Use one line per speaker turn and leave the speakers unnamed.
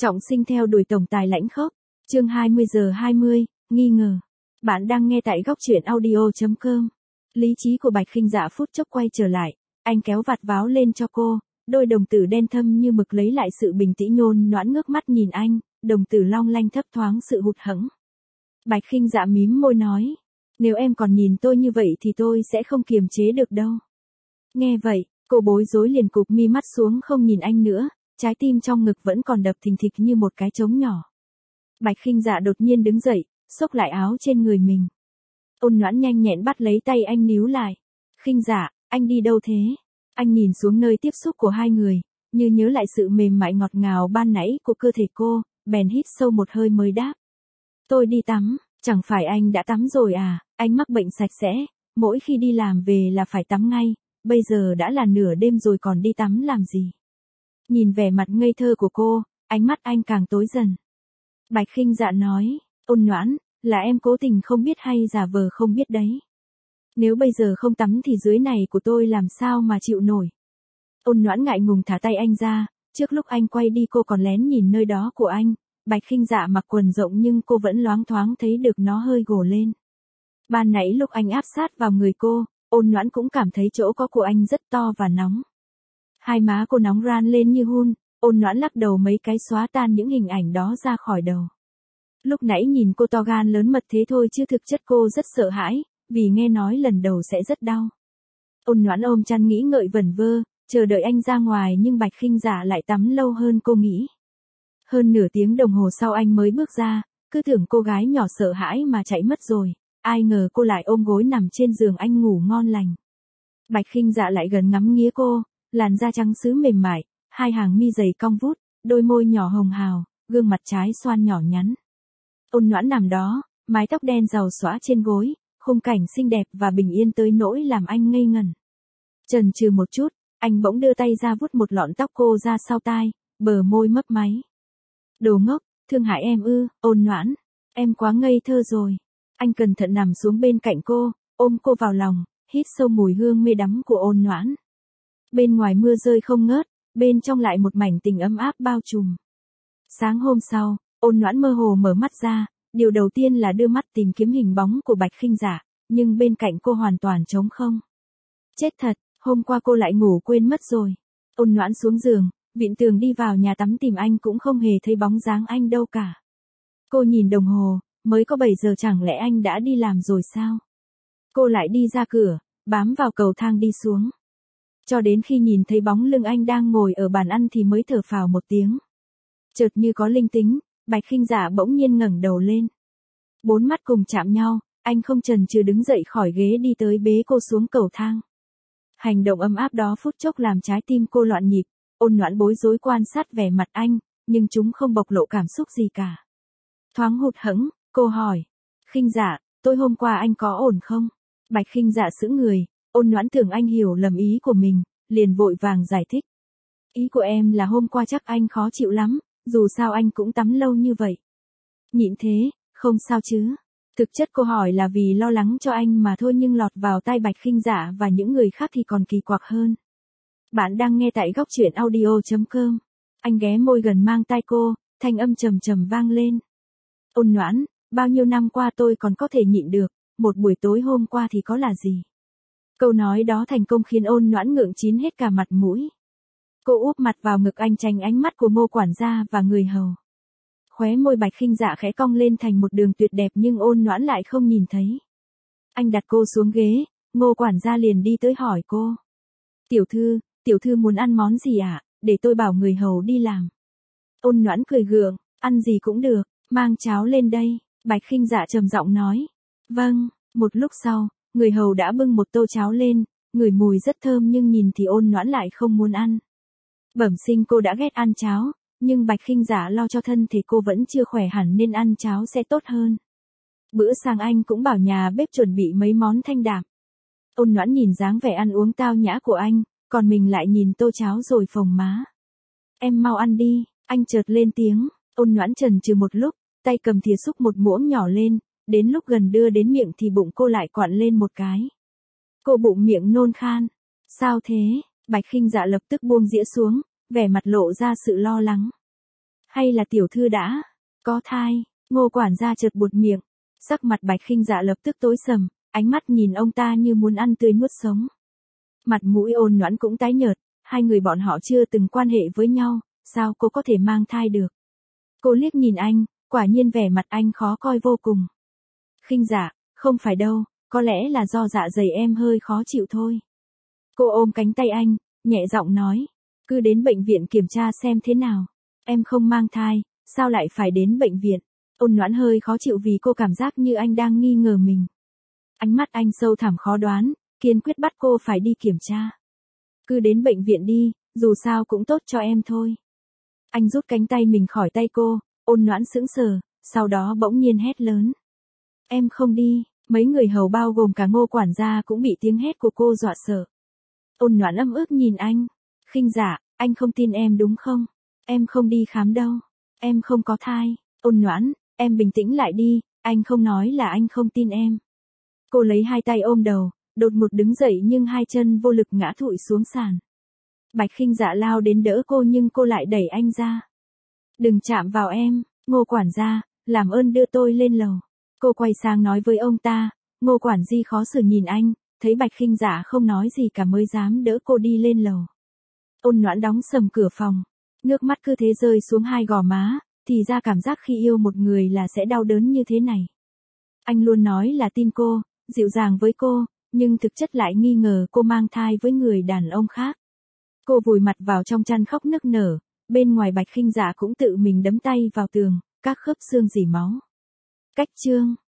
Trọng sinh theo đuổi tổng tài lãnh khốc. Chương 20:20, nghi ngờ. Bạn đang nghe tại góc truyện audio.com. Lý trí của Bạch Khinh Dạ phút chốc quay trở lại, anh kéo vạt váo lên cho cô, đôi đồng tử đen thâm như mực lấy lại sự bình tĩnh, nhôn nhoãn ngước mắt nhìn anh, đồng tử long lanh thấp thoáng sự hụt hẫng. Bạch Khinh Dạ mím môi nói, nếu em còn nhìn tôi như vậy thì tôi sẽ không kiềm chế được đâu. Nghe vậy, cô bối rối liền cụp mi mắt xuống không nhìn anh nữa, trái tim trong ngực vẫn còn đập thình thịch như một cái trống nhỏ. Bạch Khinh Dạ đột nhiên đứng dậy, xốc lại áo trên người mình. Ôn Noãn nhanh nhẹn bắt lấy tay anh níu lại. Khinh Dạ, anh đi đâu thế? Anh nhìn xuống nơi tiếp xúc của hai người, như nhớ lại sự mềm mại ngọt ngào ban nãy của cơ thể cô, bèn hít sâu một hơi mới đáp. Tôi đi tắm, chẳng phải anh đã tắm rồi à, anh mắc bệnh sạch sẽ, mỗi khi đi làm về là phải tắm ngay, bây giờ đã là nửa đêm rồi còn đi tắm làm gì? Nhìn vẻ mặt ngây thơ của cô, ánh mắt anh càng tối dần. Bạch Khinh Dạ nói, Ôn Noãn, là em cố tình không biết hay giả vờ không biết đấy. Nếu bây giờ không tắm thì dưới này của tôi làm sao mà chịu nổi. Ôn Noãn ngại ngùng thả tay anh ra, trước lúc anh quay đi cô còn lén nhìn nơi đó của anh. Bạch Khinh Dạ mặc quần rộng nhưng cô vẫn loáng thoáng thấy được nó hơi gồ lên. Ban nãy lúc anh áp sát vào người cô, Ôn Noãn cũng cảm thấy chỗ có của anh rất to và nóng. Hai má cô nóng ran lên như hun, Ôn Noãn lắc đầu mấy cái xóa tan những hình ảnh đó ra khỏi đầu. Lúc nãy nhìn cô to gan lớn mật thế thôi chứ thực chất cô rất sợ hãi, vì nghe nói lần đầu sẽ rất đau. Ôn Noãn ôm chăn nghĩ ngợi vẩn vơ, chờ đợi anh ra ngoài nhưng Bạch Khinh Dạ lại tắm lâu hơn cô nghĩ. Hơn nửa tiếng đồng hồ sau anh mới bước ra, cứ tưởng cô gái nhỏ sợ hãi mà chạy mất rồi, ai ngờ cô lại ôm gối nằm trên giường anh ngủ ngon lành. Bạch Khinh Dạ lại gần ngắm nghía cô, làn da trắng sứ mềm mại, hai hàng mi dày cong vút, đôi môi nhỏ hồng hào, gương mặt trái xoan nhỏ nhắn. Ôn Noãn nằm đó, mái tóc đen ràu xõa trên gối, khung cảnh xinh đẹp và bình yên tới nỗi làm anh ngây ngẩn. Chần chừ một chút, anh bỗng đưa tay ra vuốt một lọn tóc cô ra sau tai, bờ môi mấp máy. Đồ ngốc, thương hại em ư, Ôn Noãn, em quá ngây thơ rồi. Anh cẩn thận nằm xuống bên cạnh cô, ôm cô vào lòng, hít sâu mùi hương mê đắm của Ôn Noãn. Bên ngoài mưa rơi không ngớt, bên trong lại một mảnh tình ấm áp bao trùm. Sáng hôm sau, Ôn Noãn mơ hồ mở mắt ra, điều đầu tiên là đưa mắt tìm kiếm hình bóng của Bạch Khinh Dạ, nhưng bên cạnh cô hoàn toàn trống không. Chết thật, hôm qua cô lại ngủ quên mất rồi. Ôn Noãn xuống giường, vịn tường đi vào nhà tắm tìm anh cũng không hề thấy bóng dáng anh đâu cả. Cô nhìn đồng hồ, mới có 7 giờ, chẳng lẽ anh đã đi làm rồi sao? Cô lại đi ra cửa, bám vào cầu thang đi xuống. Cho đến khi nhìn thấy bóng lưng anh đang ngồi ở bàn ăn thì mới thở phào một tiếng. Chợt như có linh tính, Bạch Khinh Dạ bỗng nhiên ngẩng đầu lên. Bốn mắt cùng chạm nhau, anh không chần chừ đứng dậy khỏi ghế đi tới bế cô xuống cầu thang. Hành động ấm áp đó phút chốc làm trái tim cô loạn nhịp, Ôn Noãn bối rối quan sát vẻ mặt anh, nhưng chúng không bộc lộ cảm xúc gì cả. Thoáng hụt hẫng, cô hỏi, Khinh Dạ, tối hôm qua anh có ổn không? Bạch Khinh Dạ sững người, Ôn Noãn tưởng anh hiểu lầm ý của mình, liền vội vàng giải thích. Ý của em là hôm qua chắc anh khó chịu lắm, dù sao anh cũng tắm lâu như vậy. Nhịn thế, không sao chứ. Thực chất cô hỏi là vì lo lắng cho anh mà thôi, nhưng lọt vào tai Bạch Khinh Dạ và những người khác thì còn kỳ quặc hơn. Bạn đang nghe tại góc truyện audio.com. Anh ghé môi gần mang tai cô, thanh âm trầm trầm vang lên. Ôn Noãn, bao nhiêu năm qua tôi còn có thể nhịn được, một buổi tối hôm qua thì có là gì. Câu nói đó thành công khiến Ôn Noãn ngượng chín hết cả mặt mũi. Cô úp mặt vào ngực anh tránh ánh mắt của Ngô quản gia và người hầu. Khóe môi Bạch Khinh Dạ khẽ cong lên thành một đường tuyệt đẹp nhưng Ôn Noãn lại không nhìn thấy. Anh đặt cô xuống ghế, Ngô quản gia liền đi tới hỏi cô. Tiểu thư muốn ăn món gì ạ, để tôi bảo người hầu đi làm. Ôn Noãn cười gượng, ăn gì cũng được, mang cháo lên đây, Bạch Khinh Dạ trầm giọng nói. Vâng, một lúc sau, người hầu đã bưng một tô cháo lên, ngửi mùi rất thơm nhưng nhìn thì Ôn Noãn lại không muốn ăn. Bẩm sinh cô đã ghét ăn cháo, nhưng Bạch Khinh Dạ lo cho thân thể cô vẫn chưa khỏe hẳn nên ăn cháo sẽ tốt hơn. Bữa sáng anh cũng bảo nhà bếp chuẩn bị mấy món thanh đạm. Ôn Noãn nhìn dáng vẻ ăn uống tao nhã của anh, còn mình lại nhìn tô cháo rồi phồng má. Em mau ăn đi, anh chợt lên tiếng. Ôn Noãn chần chừ một lúc, tay cầm thìa xúc một muỗng nhỏ lên, đến lúc gần đưa đến miệng thì bụng cô lại quặn lên một cái. Cô bụng miệng nôn khan. Sao thế? Bạch Khinh Dạ lập tức buông dĩa xuống, vẻ mặt lộ ra sự lo lắng. Hay là tiểu thư đã có thai? Ngô quản gia chợt buột miệng, sắc mặt Bạch Khinh Dạ lập tức tối sầm, ánh mắt nhìn ông ta như muốn ăn tươi nuốt sống. Mặt mũi Ôn Noãn cũng tái nhợt, hai người bọn họ chưa từng quan hệ với nhau, sao cô có thể mang thai được? Cô liếc nhìn anh, quả nhiên vẻ mặt anh khó coi vô cùng. Khinh Dạ, không phải đâu, có lẽ là do dạ dày em hơi khó chịu thôi. Cô ôm cánh tay anh, nhẹ giọng nói, cứ đến bệnh viện kiểm tra xem thế nào. Em không mang thai, sao lại phải đến bệnh viện? Ôn Noãn hơi khó chịu vì cô cảm giác như anh đang nghi ngờ mình. Ánh mắt anh sâu thẳm khó đoán, kiên quyết bắt cô phải đi kiểm tra. Cứ đến bệnh viện đi, dù sao cũng tốt cho em thôi. Anh rút cánh tay mình khỏi tay cô, Ôn Noãn sững sờ, sau đó bỗng nhiên hét lớn. Em không đi, mấy người hầu bao gồm cả Ngô quản gia cũng bị tiếng hét của cô dọa sợ. Ôn Noãn ấm ức nhìn anh. Khinh Dạ, anh không tin em đúng không? Em không đi khám đâu. Em không có thai. Ôn Noãn, em bình tĩnh lại đi, anh không nói là anh không tin em. Cô lấy hai tay ôm đầu, đột ngột đứng dậy nhưng hai chân vô lực ngã thụi xuống sàn. Bạch Khinh Dạ lao đến đỡ cô nhưng cô lại đẩy anh ra. Đừng chạm vào em, Ngô quản gia, làm ơn đưa tôi lên lầu. Cô quay sang nói với ông ta, Ngô quản di khó xử nhìn anh, thấy Bạch Khinh Dạ không nói gì cả mới dám đỡ cô đi lên lầu. Ôn Noãn đóng sầm cửa phòng, nước mắt cứ thế rơi xuống hai gò má, thì ra cảm giác khi yêu một người là sẽ đau đớn như thế này. Anh luôn nói là tin cô, dịu dàng với cô, nhưng thực chất lại nghi ngờ cô mang thai với người đàn ông khác. Cô vùi mặt vào trong chăn khóc nức nở, bên ngoài Bạch Khinh Dạ cũng tự mình đấm tay vào tường, các khớp xương rỉ máu. Cách chương